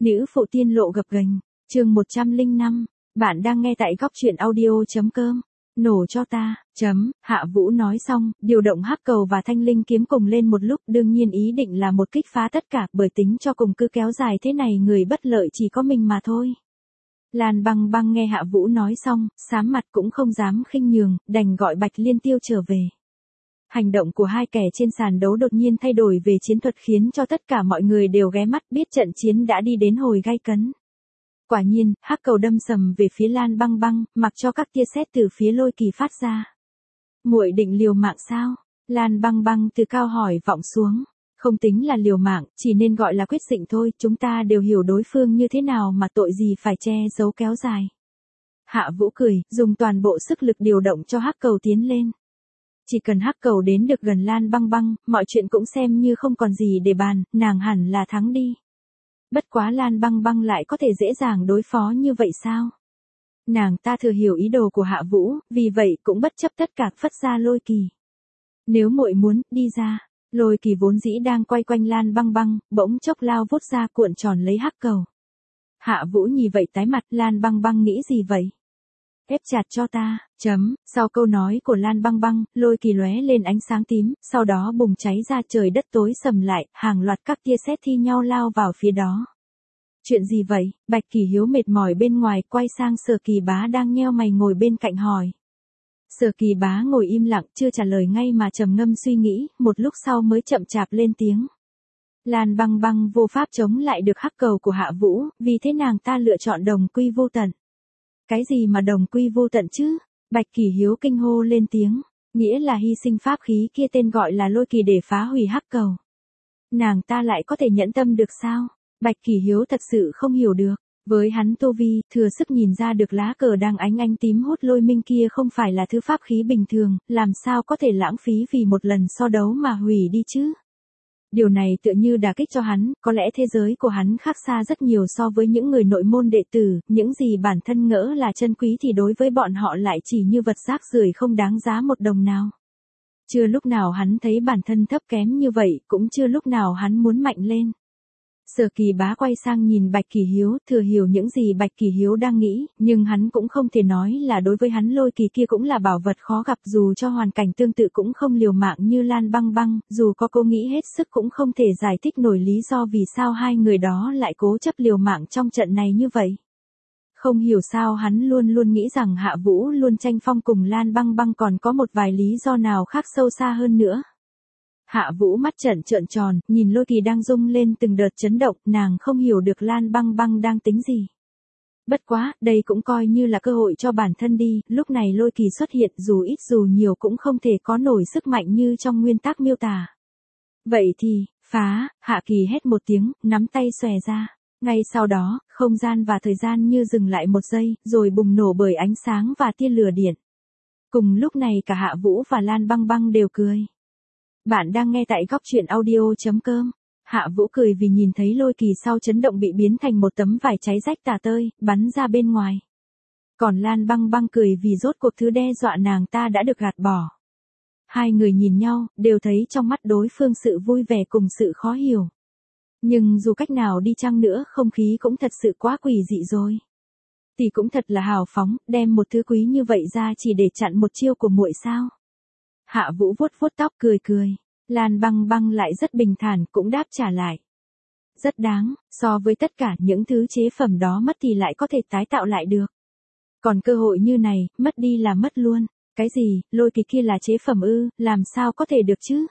Nữ phụ tiên lộ gập ghềnh, chương 105, bạn đang nghe tại góc truyện audio.com. Nổ cho ta, Hạ Vũ nói xong, điều động hắc cầu và thanh linh kiếm cùng lên một lúc, đương nhiên ý định là một kích phá tất cả, bởi tính cho cùng cứ kéo dài thế này người bất lợi chỉ có mình mà thôi. Lan Băng Băng nghe Hạ Vũ nói xong, sám mặt cũng không dám khinh nhường, đành gọi Bạch Liên Tiêu trở về. Hành động của hai kẻ trên sàn đấu đột nhiên thay đổi về chiến thuật khiến cho tất cả mọi người đều ghé mắt biết trận chiến đã đi đến hồi gay cấn. Quả nhiên, hắc cầu đâm sầm về phía Lan Băng Băng, mặc cho các tia sét từ phía Lôi Kỳ phát ra. Muội định liều mạng sao? Lan Băng Băng từ cao hỏi vọng xuống. Không tính là liều mạng, chỉ nên gọi là quyết định thôi, chúng ta đều hiểu đối phương như thế nào mà tội gì phải che giấu kéo dài. Hạ Vũ cười, dùng toàn bộ sức lực điều động cho hắc cầu tiến lên. Chỉ cần hắc cầu đến được gần Lan Băng Băng, mọi chuyện cũng xem như không còn gì để bàn, nàng hẳn là thắng đi. Bất quá Lan Băng Băng lại có thể dễ dàng đối phó như vậy sao? Nàng ta thừa hiểu ý đồ của Hạ Vũ, vì vậy cũng bất chấp tất cả phất ra Lôi Kỳ. Nếu muội muốn, đi ra. Lôi Kỳ vốn dĩ đang quay quanh Lan Băng Băng, bỗng chốc lao vút ra cuộn tròn lấy hắc cầu. Hạ Vũ nhìn vậy tái mặt, Lan Băng Băng nghĩ gì vậy? Ép chặt cho ta, Sau câu nói của Lan Băng Băng, Lôi Kỳ lóe lên ánh sáng tím, sau đó bùng cháy ra, trời đất tối sầm lại, hàng loạt các tia sét thi nhau lao vào phía đó. Chuyện gì vậy? Bạch Kỳ Hiếu mệt mỏi bên ngoài quay sang Sở Kỳ Bá đang nheo mày ngồi bên cạnh hỏi. Sở Kỳ Bá ngồi im lặng chưa trả lời ngay mà trầm ngâm suy nghĩ, một lúc sau mới chậm chạp lên tiếng. Lan Băng Băng vô pháp chống lại được hắc cầu của Hạ Vũ, vì thế nàng ta lựa chọn đồng quy vô tận. Cái gì mà đồng quy vô tận chứ? Bạch Kỳ Hiếu kinh hô lên tiếng, nghĩa là hy sinh pháp khí kia tên gọi là Lôi Kỳ để phá hủy hắc cầu. Nàng ta lại có thể nhẫn tâm được sao? Bạch Kỳ Hiếu thật sự không hiểu được, với hắn tu vi, thừa sức nhìn ra được lá cờ đang ánh ánh tím hút lôi minh kia không phải là thứ pháp khí bình thường, làm sao có thể lãng phí vì một lần so đấu mà hủy đi chứ? Điều này tựa như đả kích cho hắn, có lẽ thế giới của hắn khác xa rất nhiều so với những người nội môn đệ tử, những gì bản thân ngỡ là chân quý thì đối với bọn họ lại chỉ như vật rác rưởi không đáng giá một đồng nào. Chưa lúc nào hắn thấy bản thân thấp kém như vậy, cũng chưa lúc nào hắn muốn mạnh lên. Sở Kỳ Bá quay sang nhìn Bạch Kỳ Hiếu, thừa hiểu những gì Bạch Kỳ Hiếu đang nghĩ, nhưng hắn cũng không thể nói là đối với hắn Lôi Kỳ kia cũng là bảo vật khó gặp, dù cho hoàn cảnh tương tự cũng không liều mạng như Lan Băng Băng, dù có cố nghĩ hết sức cũng không thể giải thích nổi lý do vì sao hai người đó lại cố chấp liều mạng trong trận này như vậy. Không hiểu sao hắn luôn luôn nghĩ rằng Hạ Vũ luôn tranh phong cùng Lan Băng Băng còn có một vài lý do nào khác sâu xa hơn nữa. Hạ Vũ mắt trợn tròn, nhìn Lôi Kỳ đang rung lên từng đợt chấn động, nàng không hiểu được Lan Băng Băng đang tính gì. Bất quá, đây cũng coi như là cơ hội cho bản thân đi, lúc này Lôi Kỳ xuất hiện dù ít dù nhiều cũng không thể có nổi sức mạnh như trong nguyên tắc miêu tả. Vậy thì, phá, Hạ Kỳ hét một tiếng, nắm tay xòe ra. Ngay sau đó, không gian và thời gian như dừng lại một giây, rồi bùng nổ bởi ánh sáng và tia lửa điện. Cùng lúc này cả Hạ Vũ và Lan Băng Băng đều cười. Bạn đang nghe tại góc truyện audio.com. Hạ Vũ cười vì nhìn thấy Lôi Kỳ sau chấn động bị biến thành một tấm vải cháy rách tả tơi, bắn ra bên ngoài. Còn Lan Băng Băng cười vì rốt cuộc thứ đe dọa nàng ta đã được gạt bỏ. Hai người nhìn nhau, đều thấy trong mắt đối phương sự vui vẻ cùng sự khó hiểu. Nhưng dù cách nào đi chăng nữa, không khí cũng thật sự quá quỷ dị rồi. Tỷ cũng thật là hào phóng, đem một thứ quý như vậy ra chỉ để chặn một chiêu của muội sao? Hạ Vũ vuốt vuốt tóc cười. Lan Băng Băng lại rất bình thản cũng đáp trả lại. Rất đáng, so với tất cả những thứ chế phẩm đó mất thì lại có thể tái tạo lại được. Còn cơ hội như này, mất đi là mất luôn. Cái gì, Lôi Kỳ kia là chế phẩm ư, làm sao có thể được chứ?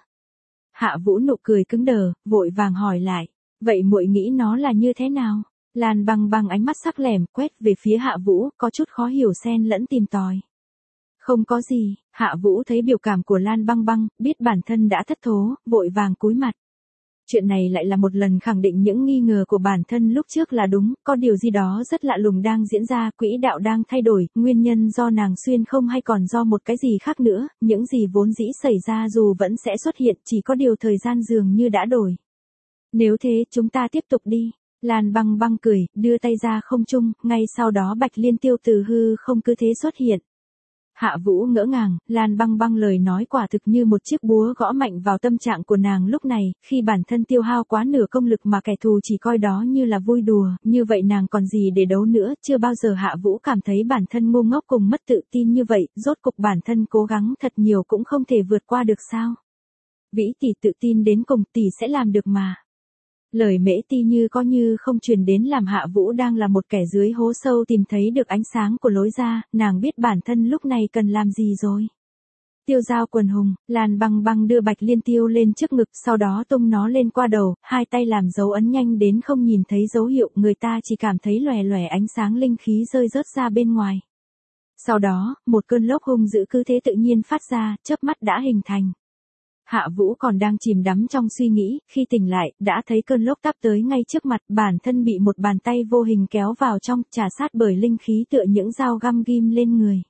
Hạ Vũ nụ cười cứng đờ, vội vàng hỏi lại. Vậy muội nghĩ nó là như thế nào? Lan Băng Băng ánh mắt sắc lẻm quét về phía Hạ Vũ, có chút khó hiểu xen lẫn tìm tòi. Không có gì, Hạ Vũ thấy biểu cảm của Lan Băng Băng, biết bản thân đã thất thố, vội vàng cúi mặt. Chuyện này lại là một lần khẳng định những nghi ngờ của bản thân lúc trước là đúng, có điều gì đó rất lạ lùng đang diễn ra, quỹ đạo đang thay đổi, nguyên nhân do nàng xuyên không hay còn do một cái gì khác nữa, những gì vốn dĩ xảy ra dù vẫn sẽ xuất hiện, chỉ có điều thời gian dường như đã đổi. Nếu thế chúng ta tiếp tục đi. Lan Băng Băng cười, đưa tay ra không trung, ngay sau đó Bạch Liên Tiêu từ hư không cứ thế xuất hiện. Hạ Vũ ngỡ ngàng, Lan Băng Băng lời nói quả thực như một chiếc búa gõ mạnh vào tâm trạng của nàng lúc này, khi bản thân tiêu hao quá nửa công lực mà kẻ thù chỉ coi đó như là vui đùa, như vậy nàng còn gì để đấu nữa, chưa bao giờ Hạ Vũ cảm thấy bản thân ngu ngốc cùng mất tự tin như vậy, rốt cục bản thân cố gắng thật nhiều cũng không thể vượt qua được sao. Vĩ tỷ tự tin đến cùng, tỷ sẽ làm được mà. Lời Mễ Ti như có như không truyền đến làm Hạ Vũ đang là một kẻ dưới hố sâu tìm thấy được ánh sáng của lối ra, nàng biết bản thân lúc này cần làm gì rồi. Tiêu dao quần hùng, Lan Băng Băng đưa bạch liên tiêu lên trước ngực, sau đó tung nó lên qua đầu, hai tay làm dấu ấn nhanh đến không nhìn thấy dấu hiệu, người ta chỉ cảm thấy lòe lòe ánh sáng linh khí rơi rớt ra bên ngoài. Sau đó, một cơn lốc hung dữ cứ thế tự nhiên phát ra, chớp mắt đã hình thành. Hạ Vũ còn đang chìm đắm trong suy nghĩ, khi tỉnh lại, đã thấy cơn lốc táp tới ngay trước mặt, bản thân bị một bàn tay vô hình kéo vào trong, trà sát bởi linh khí tựa những dao găm ghim lên người.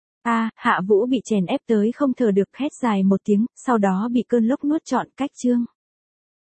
Hạ Vũ bị chèn ép tới không thở được, hét dài một tiếng, sau đó bị cơn lốc nuốt trọn cách chương.